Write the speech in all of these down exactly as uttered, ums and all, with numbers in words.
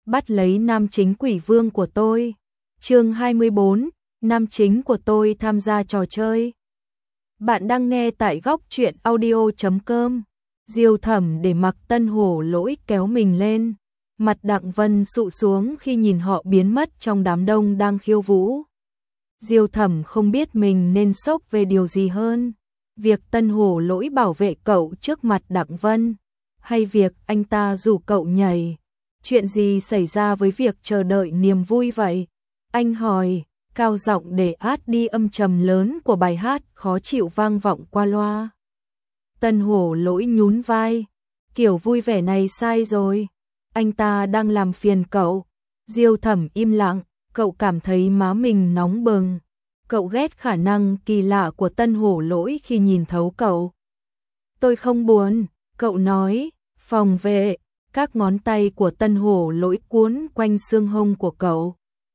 bắt lấy nam chính quỷ vương của tôi. Chương hai mươi bốn, nam chính của tôi tham gia trò chơi. Bạn đang nghe tại góc truyện audio chấm com. Diêu Thẩm để mặc Tân Hổ Lỗi kéo mình lên. Mặt Đặng Vân sụ xuống khi nhìn họ biến mất trong đám đông đang khiêu vũ. Diêu Thẩm không biết mình nên sốc về điều gì hơn. Việc Tân Hổ Lỗi bảo vệ cậu trước mặt Đặng Vân, hay việc anh ta rủ cậu nhảy. Chuyện gì xảy ra với việc chờ đợi niềm vui vậy? Anh hỏi, cao giọng để át đi âm trầm lớn của bài hát khó chịu vang vọng qua loa. Tân Hổ Lỗi nhún vai, kiểu vui vẻ này sai rồi. Anh ta đang làm phiền cậu. Diêu Thẩm im lặng, cậu cảm thấy má mình nóng bừng. Cậu ghét khả năng kỳ lạ của Tân Hổ Lỗi khi nhìn thấu cậu. Tôi không buồn, cậu nói. Phòng vệ, các ngón tay của Tân Hổ Lỗi cuốn quanh xương hông của cậu,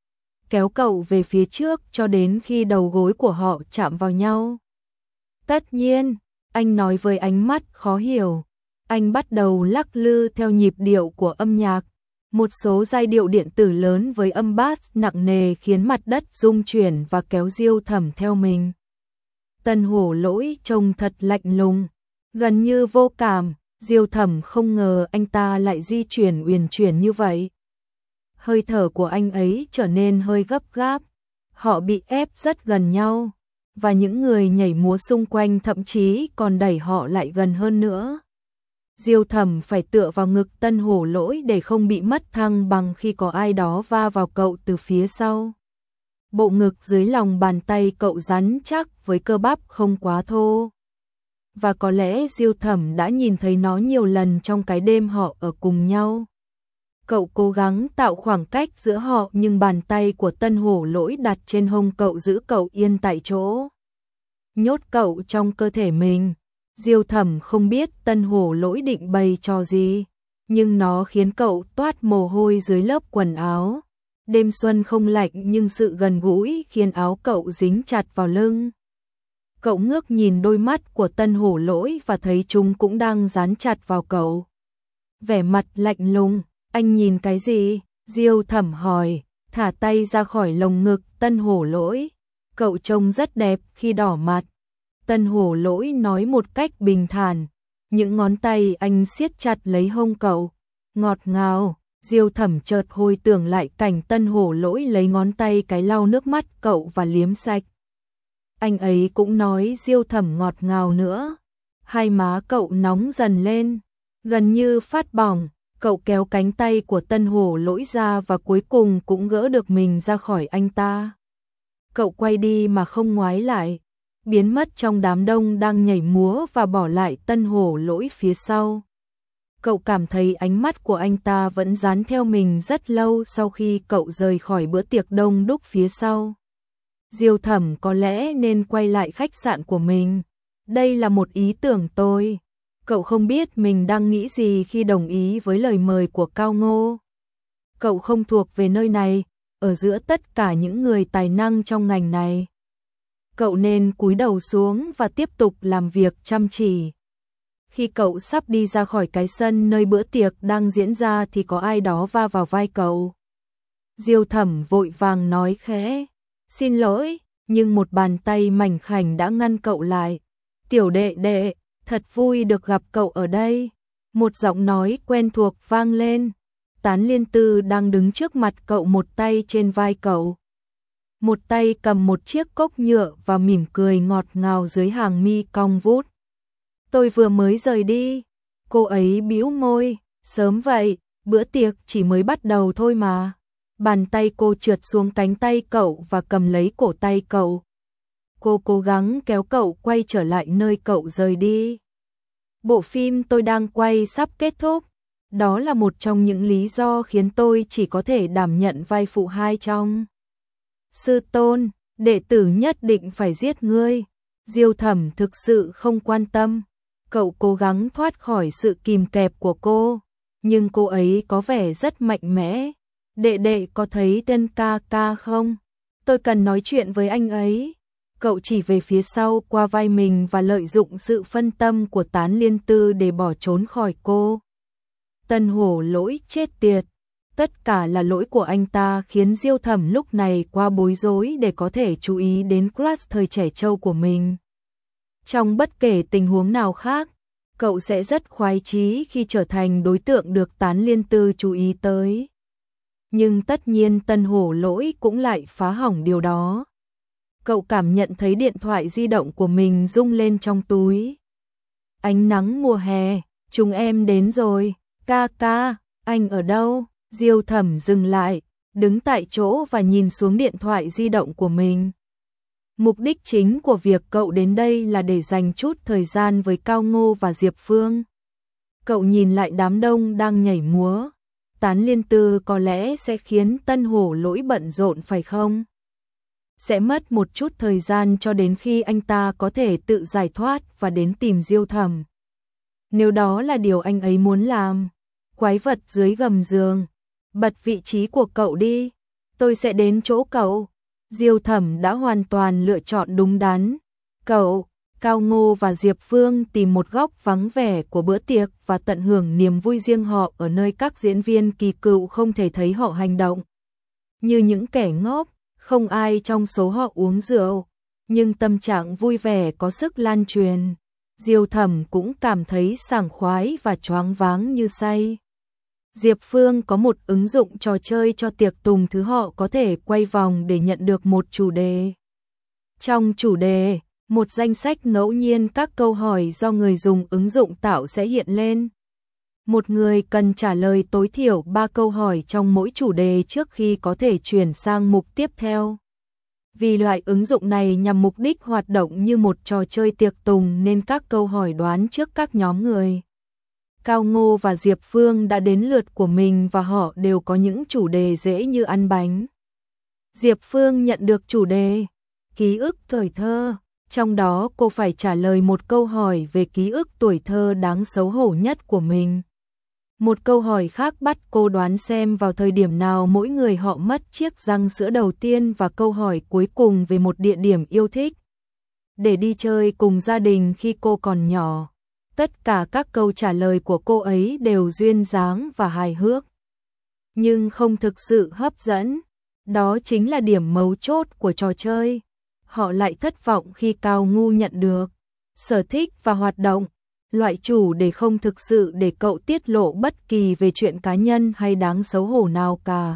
kéo cậu về phía trước cho đến khi đầu gối của họ chạm vào nhau. Tất nhiên, anh nói với ánh mắt khó hiểu. Anh bắt đầu lắc lư theo nhịp điệu của âm nhạc. Một số giai điệu điện tử lớn với âm bass nặng nề khiến mặt đất rung chuyển và kéo Diêu Thẩm theo mình. Tân Hổ Lỗi trông thật lạnh lùng, gần như vô cảm. Diêu Thẩm không ngờ anh ta lại di chuyển uyển chuyển như vậy. Hơi thở của anh ấy trở nên hơi gấp gáp. Họ bị ép rất gần nhau, và những người nhảy múa xung quanh thậm chí còn đẩy họ lại gần hơn nữa. Diêu Thẩm phải tựa vào ngực Tân Hổ Lỗi để không bị mất thăng bằng khi có ai đó va vào cậu từ phía sau. Bộ ngực dưới lòng bàn tay cậu rắn chắc với cơ bắp không quá thô. Và có lẽ Diêu Thẩm đã nhìn thấy nó nhiều lần trong cái đêm họ ở cùng nhau. Cậu cố gắng tạo khoảng cách giữa họ nhưng bàn tay của Tân Hổ Lỗi đặt trên hông cậu giữ cậu yên tại chỗ, nhốt cậu trong cơ thể mình. Diêu Thẩm không biết Tân Hổ Lỗi định bày trò gì, nhưng nó khiến cậu toát mồ hôi dưới lớp quần áo. Đêm xuân không lạnh nhưng sự gần gũi khiến áo cậu dính chặt vào lưng. Cậu ngước nhìn đôi mắt của Tân Hổ Lỗi và thấy chúng cũng đang dán chặt vào cậu. Vẻ mặt lạnh lùng, anh nhìn cái gì? Diêu Thẩm hỏi, thả tay ra khỏi lồng ngực Tân Hổ Lỗi. Cậu trông rất đẹp khi đỏ mặt. Tân Hổ Lỗi nói một cách bình thản, những ngón tay anh siết chặt lấy hông cậu. Ngọt ngào. Diêu Thẩm chợt hồi tưởng lại cảnh Tân Hổ Lỗi lấy ngón tay cái lau nước mắt cậu và liếm sạch. Anh ấy cũng nói Diêu Thẩm ngọt ngào nữa. Hai má cậu nóng dần lên, gần như phát bỏng. Cậu kéo cánh tay của Tân Hổ Lỗi ra và cuối cùng cũng gỡ được mình ra khỏi anh ta. Cậu quay đi mà không ngoái lại, biến mất trong đám đông đang nhảy múa và bỏ lại Tân Hổ Lỗi phía sau. Cậu cảm thấy ánh mắt của anh ta vẫn dán theo mình rất lâu sau khi cậu rời khỏi bữa tiệc đông đúc phía sau. Diêu Thẩm có lẽ nên quay lại khách sạn của mình. Đây là một ý tưởng tôi. Cậu không biết mình đang nghĩ gì khi đồng ý với lời mời của Cao Ngô. Cậu không thuộc về nơi này, ở giữa tất cả những người tài năng trong ngành này. Cậu nên cúi đầu xuống và tiếp tục làm việc chăm chỉ. Khi cậu sắp đi ra khỏi cái sân nơi bữa tiệc đang diễn ra thì có ai đó va vào vai cậu. Diêu Thẩm vội vàng nói khẽ, xin lỗi, nhưng một bàn tay mảnh khảnh đã ngăn cậu lại. Tiểu đệ đệ, thật vui được gặp cậu ở đây. Một giọng nói quen thuộc vang lên. Tán Liên Tư đang đứng trước mặt cậu, một tay trên vai cậu, một tay cầm một chiếc cốc nhựa và mỉm cười ngọt ngào dưới hàng mi cong vút. Tôi vừa mới rời đi. Cô ấy bĩu môi, sớm vậy, bữa tiệc chỉ mới bắt đầu thôi mà. Bàn tay cô trượt xuống cánh tay cậu và cầm lấy cổ tay cậu. Cô cố gắng kéo cậu quay trở lại nơi cậu rời đi. Bộ phim tôi đang quay sắp kết thúc. Đó là một trong những lý do khiến tôi chỉ có thể đảm nhận vai phụ hai trong. Sư tôn, đệ tử nhất định phải giết ngươi. Diêu Thẩm thực sự không quan tâm. Cậu cố gắng thoát khỏi sự kìm kẹp của cô, nhưng cô ấy có vẻ rất mạnh mẽ. Đệ đệ có thấy tên ca ca không? Tôi cần nói chuyện với anh ấy. Cậu chỉ về phía sau qua vai mình và lợi dụng sự phân tâm của Tán Liên Tư để bỏ trốn khỏi cô. Tân Hổ Lỗi chết tiệt. Tất cả là lỗi của anh ta khiến Diêu Thẩm lúc này quá bối rối để có thể chú ý đến crush thời trẻ trâu của mình. Trong bất kể tình huống nào khác, cậu sẽ rất khoái chí khi trở thành đối tượng được Tán Liên Tư chú ý tới. Nhưng tất nhiên Tân Hổ Lỗi cũng lại phá hỏng điều đó. Cậu cảm nhận thấy điện thoại di động của mình rung lên trong túi. Ánh nắng mùa hè, chúng em đến rồi, ca ca, anh ở đâu? Diêu Thẩm dừng lại, đứng tại chỗ và nhìn xuống điện thoại di động của mình. Mục đích chính của việc cậu đến đây là để dành chút thời gian với Cao Ngô và Diệp Phương. Cậu nhìn lại đám đông đang nhảy múa. Tán Liên Tư có lẽ sẽ khiến Tân Hổ Lỗi bận rộn phải không? Sẽ mất một chút thời gian cho đến khi anh ta có thể tự giải thoát và đến tìm Diêu Thẩm. Nếu đó là điều anh ấy muốn làm. Quái vật dưới gầm giường, bật vị trí của cậu đi, tôi sẽ đến chỗ cậu. Diêu Thẩm đã hoàn toàn lựa chọn đúng đắn. Cậu, Cao Ngô và Diệp Phương tìm một góc vắng vẻ của bữa tiệc và tận hưởng niềm vui riêng họ ở nơi các diễn viên kỳ cựu không thể thấy họ hành động. Như những kẻ ngốc, không ai trong số họ uống rượu, nhưng tâm trạng vui vẻ có sức lan truyền. Diêu Thẩm cũng cảm thấy sảng khoái và choáng váng như say. Diệp Phương có một ứng dụng trò chơi cho tiệc tùng thứ họ có thể quay vòng để nhận được một chủ đề. Trong chủ đề, một danh sách ngẫu nhiên các câu hỏi do người dùng ứng dụng tạo sẽ hiện lên. Một người cần trả lời tối thiểu ba câu hỏi trong mỗi chủ đề trước khi có thể chuyển sang mục tiếp theo. Vì loại ứng dụng này nhằm mục đích hoạt động như một trò chơi tiệc tùng nên các câu hỏi đoán trước các nhóm người. Cao Ngô và Diệp Phương đã đến lượt của mình và họ đều có những chủ đề dễ như ăn bánh. Diệp Phương nhận được chủ đề ký ức tuổi thơ, trong đó cô phải trả lời một câu hỏi về ký ức tuổi thơ đáng xấu hổ nhất của mình. Một câu hỏi khác bắt cô đoán xem vào thời điểm nào mỗi người họ mất chiếc răng sữa đầu tiên và câu hỏi cuối cùng về một địa điểm yêu thích để đi chơi cùng gia đình khi cô còn nhỏ. Tất cả các câu trả lời của cô ấy đều duyên dáng và hài hước, nhưng không thực sự hấp dẫn. Đó chính là điểm mấu chốt của trò chơi. Họ lại thất vọng khi Cao Ngu nhận được sở thích và hoạt động, loại chủ đề không thực sự để cậu tiết lộ bất kỳ về chuyện cá nhân hay đáng xấu hổ nào cả.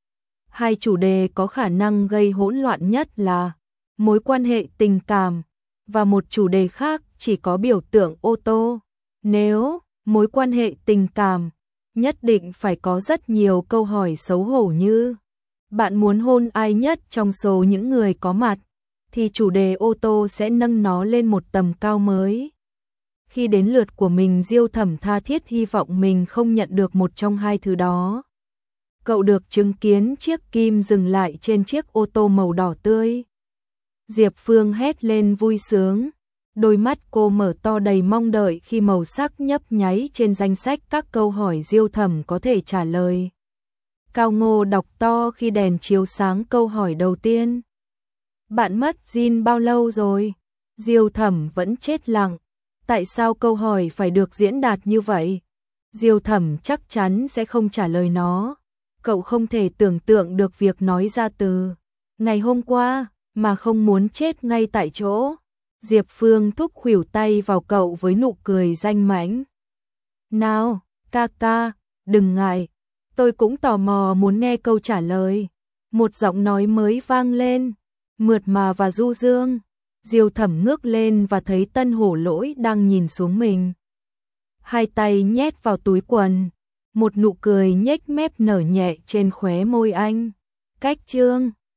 Hai chủ đề có khả năng gây hỗn loạn nhất là mối quan hệ tình cảm và một chủ đề khác chỉ có biểu tượng ô tô. Nếu mối quan hệ tình cảm, nhất định phải có rất nhiều câu hỏi xấu hổ như bạn muốn hôn ai nhất trong số những người có mặt, thì chủ đề ô tô sẽ nâng nó lên một tầm cao mới. Khi đến lượt của mình, Diêu Thẩm tha thiết hy vọng mình không nhận được một trong hai thứ đó. Cậu được chứng kiến chiếc kim dừng lại trên chiếc ô tô màu đỏ tươi. Diệp Phương hét lên vui sướng. Đôi mắt cô mở to đầy mong đợi khi màu sắc nhấp nháy trên danh sách các câu hỏi Diêu Thẩm có thể trả lời. Cao Ngô đọc to khi đèn chiếu sáng câu hỏi đầu tiên. Bạn mất Jin bao lâu rồi? Diêu Thẩm vẫn chết lặng. Tại sao câu hỏi phải được diễn đạt như vậy? Diêu Thẩm chắc chắn sẽ không trả lời nó. Cậu không thể tưởng tượng được việc nói ra từ ngày hôm qua mà không muốn chết ngay tại chỗ. Diệp Phương thúc khuỷu tay vào cậu với nụ cười danh mãnh. Nào, ca ca, đừng ngại. Tôi cũng tò mò muốn nghe câu trả lời. Một giọng nói mới vang lên, mượt mà và du dương. Diêu Thẩm ngước lên và thấy Tân Hổ Lỗi đang nhìn xuống mình. Hai tay nhét vào túi quần. Một nụ cười nhếch mép nở nhẹ trên khóe môi anh. Cách chương